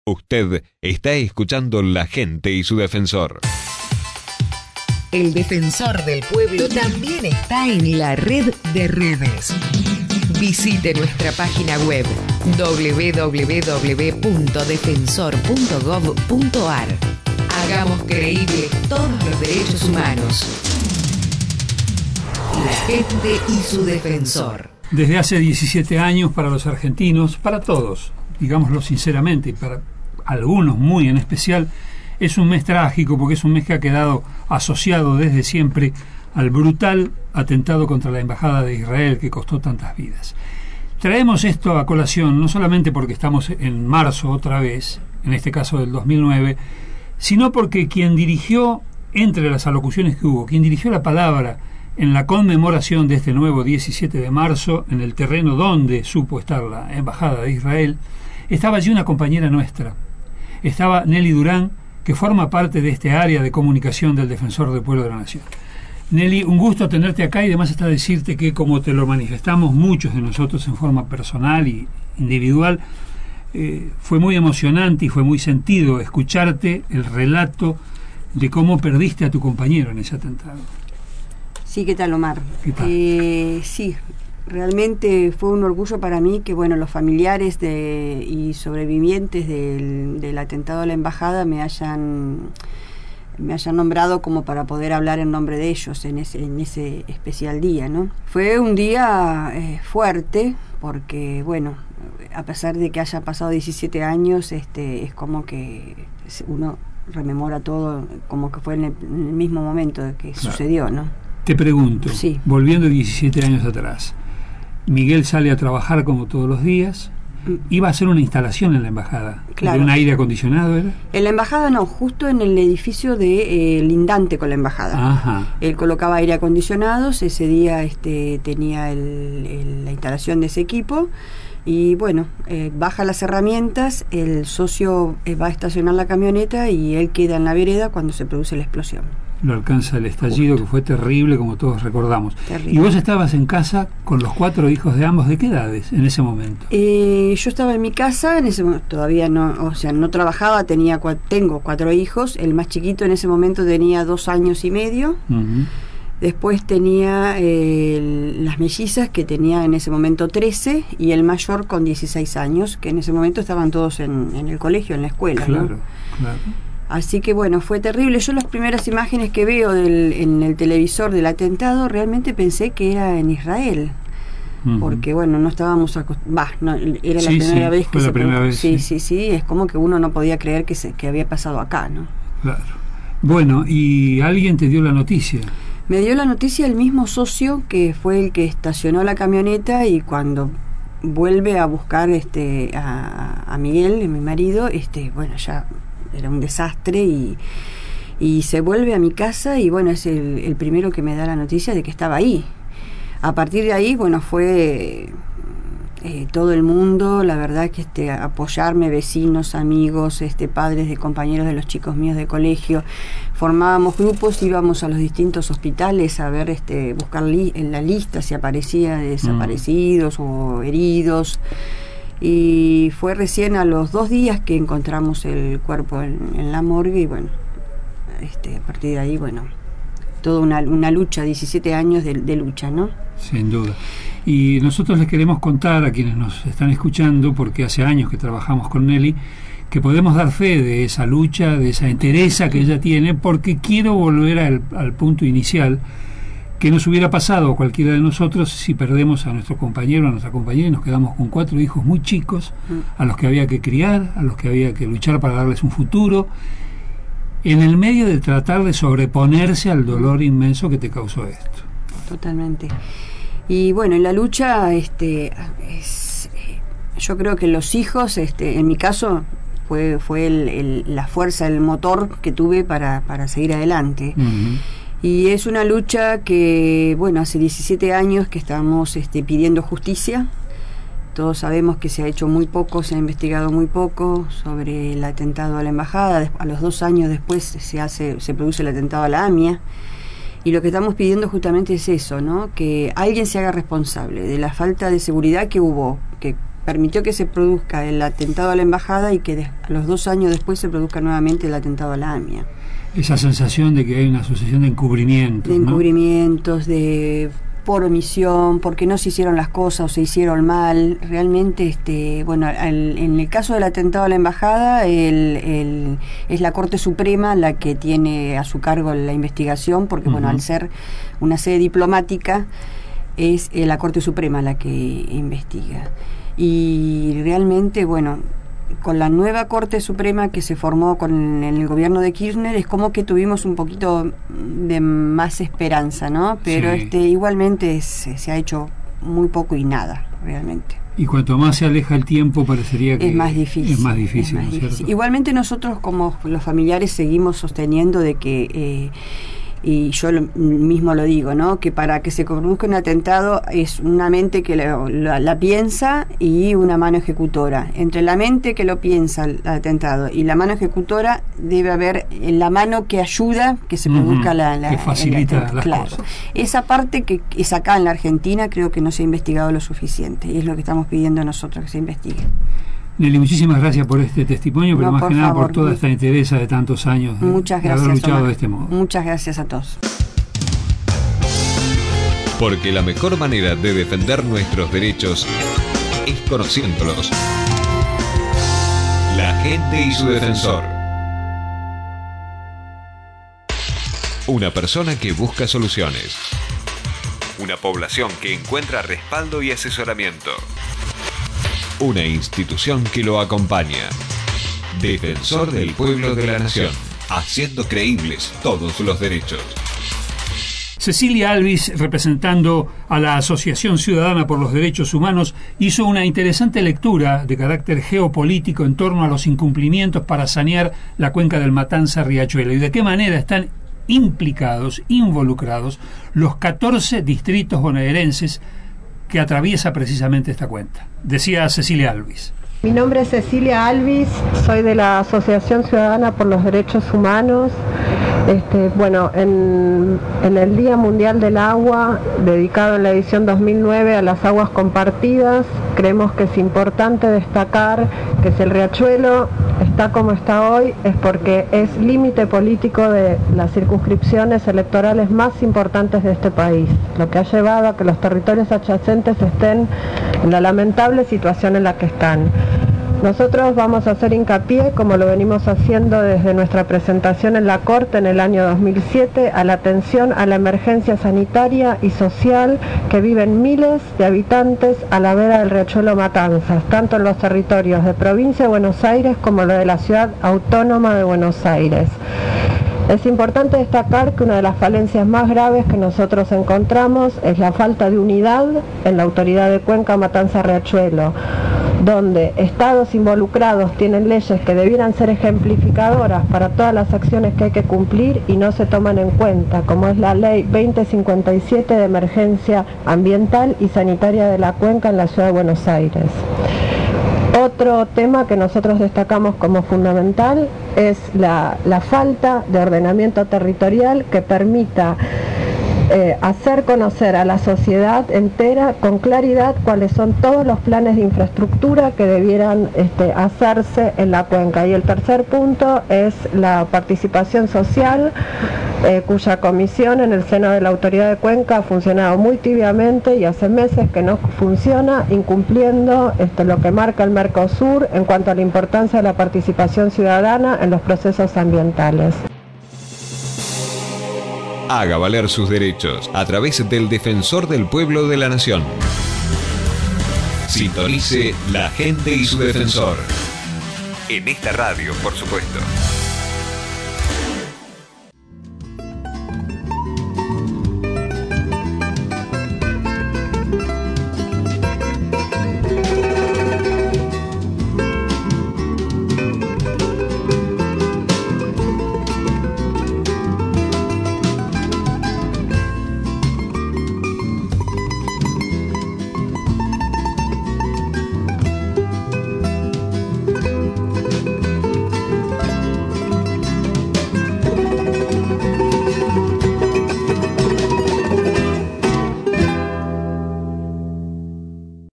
Usted está escuchando La Gente y su Defensor. El Defensor del Pueblo también está en la red de redes. Visite nuestra página web www.defensor.gov.ar. Hagamos creíbles todos los derechos humanos. La Gente y su Defensor. Desde hace 17 años para los argentinos, para todos, digámoslo sinceramente, y para algunos muy en especial, es un mes trágico porque es un mes que ha quedado asociado desde siempre al brutal atentado contra la Embajada de Israel que costó tantas vidas. Traemos esto a colación no solamente porque estamos en marzo otra vez, en este caso del 2009, sino porque quien dirigió, entre las alocuciones que hubo, quien dirigió la palabra en la conmemoración de este nuevo 17 de marzo, en el terreno donde supo estar la Embajada de Israel, estaba allí una compañera nuestra. Estaba Nelly Durán, que forma parte de este área de comunicación del Defensor del Pueblo de la Nación. Nelly, un gusto tenerte acá y además está decirte que, como te lo manifestamos muchos de nosotros en forma personal y individual, fue muy emocionante y fue muy sentido escucharte el relato de cómo perdiste a tu compañero en ese atentado. Sí, ¿qué tal, Omar? ¿Qué tal? Sí, realmente fue un orgullo para mí que, bueno, los familiares y sobrevivientes del atentado a la embajada me hayan nombrado como para poder hablar en nombre de ellos en ese especial día, ¿no? Fue un día fuerte porque, bueno, a pesar de que haya pasado 17 años, es como que uno rememora todo como que fue en el mismo momento de que sucedió, ¿no? Te pregunto, sí, volviendo 17 años atrás, Miguel sale a trabajar como todos los días, iba a hacer una instalación en la embajada, claro. ¿De un aire acondicionado era? En la embajada no, justo en el edificio lindante con la embajada. Ajá. Él colocaba aire acondicionados, ese día tenía la instalación de ese equipo y bueno, baja las herramientas, el socio va a estacionar la camioneta y él queda en la vereda cuando se produce la explosión. Lo alcanza el estallido, que fue terrible, como todos recordamos. Terrible. Y vos estabas en casa con los 4 hijos de ambos. ¿De qué edades en ese momento? Yo estaba en mi casa, en ese momento todavía no, o sea, no trabajaba, tengo 4 hijos. El más chiquito en ese momento tenía 2 años y medio. Uh-huh. Después tenía las mellizas, que tenía en ese momento 13, y el mayor con 16 años, que en ese momento estaban todos en el colegio, en la escuela. Claro, ¿no? claro. Así que bueno, fue terrible. Yo las primeras imágenes que veo en el televisor del atentado realmente pensé que era en Israel. Uh-huh. Porque bueno, no estábamos acostumbrados, era la primera vez que fue la primera vez. Sí, es como que uno no podía creer que había pasado acá, ¿no? Claro. Bueno, y alguien te dio la noticia. Me dio la noticia el mismo socio que fue el que estacionó la camioneta, y cuando vuelve a buscar a Miguel, mi marido, bueno, ya era un desastre, y se vuelve a mi casa y bueno, es el primero que me da la noticia de que estaba ahí. A partir de ahí, bueno, fue todo el mundo, la verdad que apoyarme, vecinos, amigos, padres de compañeros de los chicos míos de colegio. Formábamos grupos, íbamos a los distintos hospitales a ver, buscar en la lista si aparecía desaparecidos o heridos. Y fue recién a los 2 días que encontramos el cuerpo en la morgue, y bueno, a partir de ahí, bueno, toda una lucha, 17 años de lucha, ¿no? Sin duda. Y nosotros les queremos contar a quienes nos están escuchando, porque hace años que trabajamos con Nelly, que podemos dar fe de esa lucha, de esa entereza que ella tiene, porque quiero volver al punto inicial, que nos hubiera pasado a cualquiera de nosotros si perdemos a nuestro compañero, a nuestra compañera, y nos quedamos con 4 hijos muy chicos, a los que había que criar, a los que había que luchar para darles un futuro, en el medio de tratar de sobreponerse al dolor inmenso que te causó esto. Totalmente. Y bueno, en la lucha, yo creo que los hijos, en mi caso, fue la fuerza, el motor que tuve para seguir adelante. Uh-huh. Y es una lucha que, bueno, hace 17 años que estamos se pidiendo justicia. Todos sabemos que se ha hecho muy poco, se ha investigado muy poco sobre el atentado a la embajada. A los 2 años después se produce el atentado a la AMIA. Y lo que estamos pidiendo justamente es eso, ¿no? Que alguien se haga responsable de la falta de seguridad que hubo, que permitió que se produzca el atentado a la embajada y que a los 2 años después se produzca nuevamente el atentado a la AMIA. Esa sensación de que hay una asociación de encubrimientos. De encubrimientos, ¿no? Por omisión, porque no se hicieron las cosas o se hicieron mal. Realmente, en el caso del atentado a la embajada, es la Corte Suprema la que tiene a su cargo la investigación, porque al ser una sede diplomática, es la Corte Suprema la que investiga. Y realmente, con la nueva Corte Suprema que se formó en el gobierno de Kirchner, es como que tuvimos un poquito de más esperanza, ¿no? Pero sí. Igualmente se ha hecho muy poco y nada, realmente. Y cuanto más se aleja el tiempo, parecería que es más difícil. Es más difícil, ¿no es cierto? Igualmente nosotros, como los familiares, seguimos sosteniendo de que... y yo mismo lo digo, ¿no? Que para que se produzca un atentado es una mente que la piensa y una mano ejecutora. Entre la mente que lo piensa el atentado y la mano ejecutora debe haber la mano que ayuda que se produzca que facilita las cosas. Esa parte que es acá en la Argentina, creo que no se ha investigado lo suficiente y es lo que estamos pidiendo nosotros, que se investigue. Nelly, muchísimas gracias por este testimonio, pero más que nada por toda esta entereza de tantos años Muchas gracias, de haber luchado Omar. de este modo. Muchas gracias a todos. Porque la mejor manera de defender nuestros derechos es conociéndolos. La gente y su defensor. Una persona que busca soluciones. Una población que encuentra respaldo y asesoramiento. Una institución que lo acompaña. Defensor del pueblo de la nación, haciendo creíbles todos los derechos. Cecilia Alvis, representando a la Asociación Ciudadana por los Derechos Humanos, hizo una interesante lectura de carácter geopolítico en torno a los incumplimientos para sanear la cuenca del Matanza-Riachuelo y de qué manera están involucrados los 14 distritos bonaerenses que atraviesa precisamente esta cuenta. Decía Cecilia Alvis. Mi nombre es Cecilia Alvis, soy de la Asociación Ciudadana por los Derechos Humanos. En el Día Mundial del Agua, dedicado en la edición 2009 a las aguas compartidas, creemos que es importante destacar que si el riachuelo está como está hoy es porque es límite político de las circunscripciones electorales más importantes de este país, lo que ha llevado a que los territorios adyacentes estén en la lamentable situación en la que están. Nosotros vamos a hacer hincapié, como lo venimos haciendo desde nuestra presentación en la Corte en el año 2007, a la atención a la emergencia sanitaria y social que viven miles de habitantes a la vera del riachuelo Matanzas, tanto en los territorios de Provincia de Buenos Aires como lo de la Ciudad Autónoma de Buenos Aires. Es importante destacar que una de las falencias más graves que nosotros encontramos es la falta de unidad en la autoridad de Cuenca Matanza-Riachuelo, donde estados involucrados tienen leyes que debieran ser ejemplificadoras para todas las acciones que hay que cumplir y no se toman en cuenta, como es la Ley 2057 de Emergencia Ambiental y Sanitaria de la Cuenca en la Ciudad de Buenos Aires. Otro tema que nosotros destacamos como fundamental es la falta de ordenamiento territorial que permita hacer conocer a la sociedad entera con claridad cuáles son todos los planes de infraestructura que debieran hacerse en la cuenca. Y el tercer punto es la participación social, cuya comisión en el seno de la autoridad de Cuenca ha funcionado muy tibiamente y hace meses que no funciona, incumpliendo lo que marca el Mercosur en cuanto a la importancia de la participación ciudadana en los procesos ambientales. Haga valer sus derechos a través del Defensor del Pueblo de la Nación. Sintonice La Gente y su Defensor. En esta radio, por supuesto.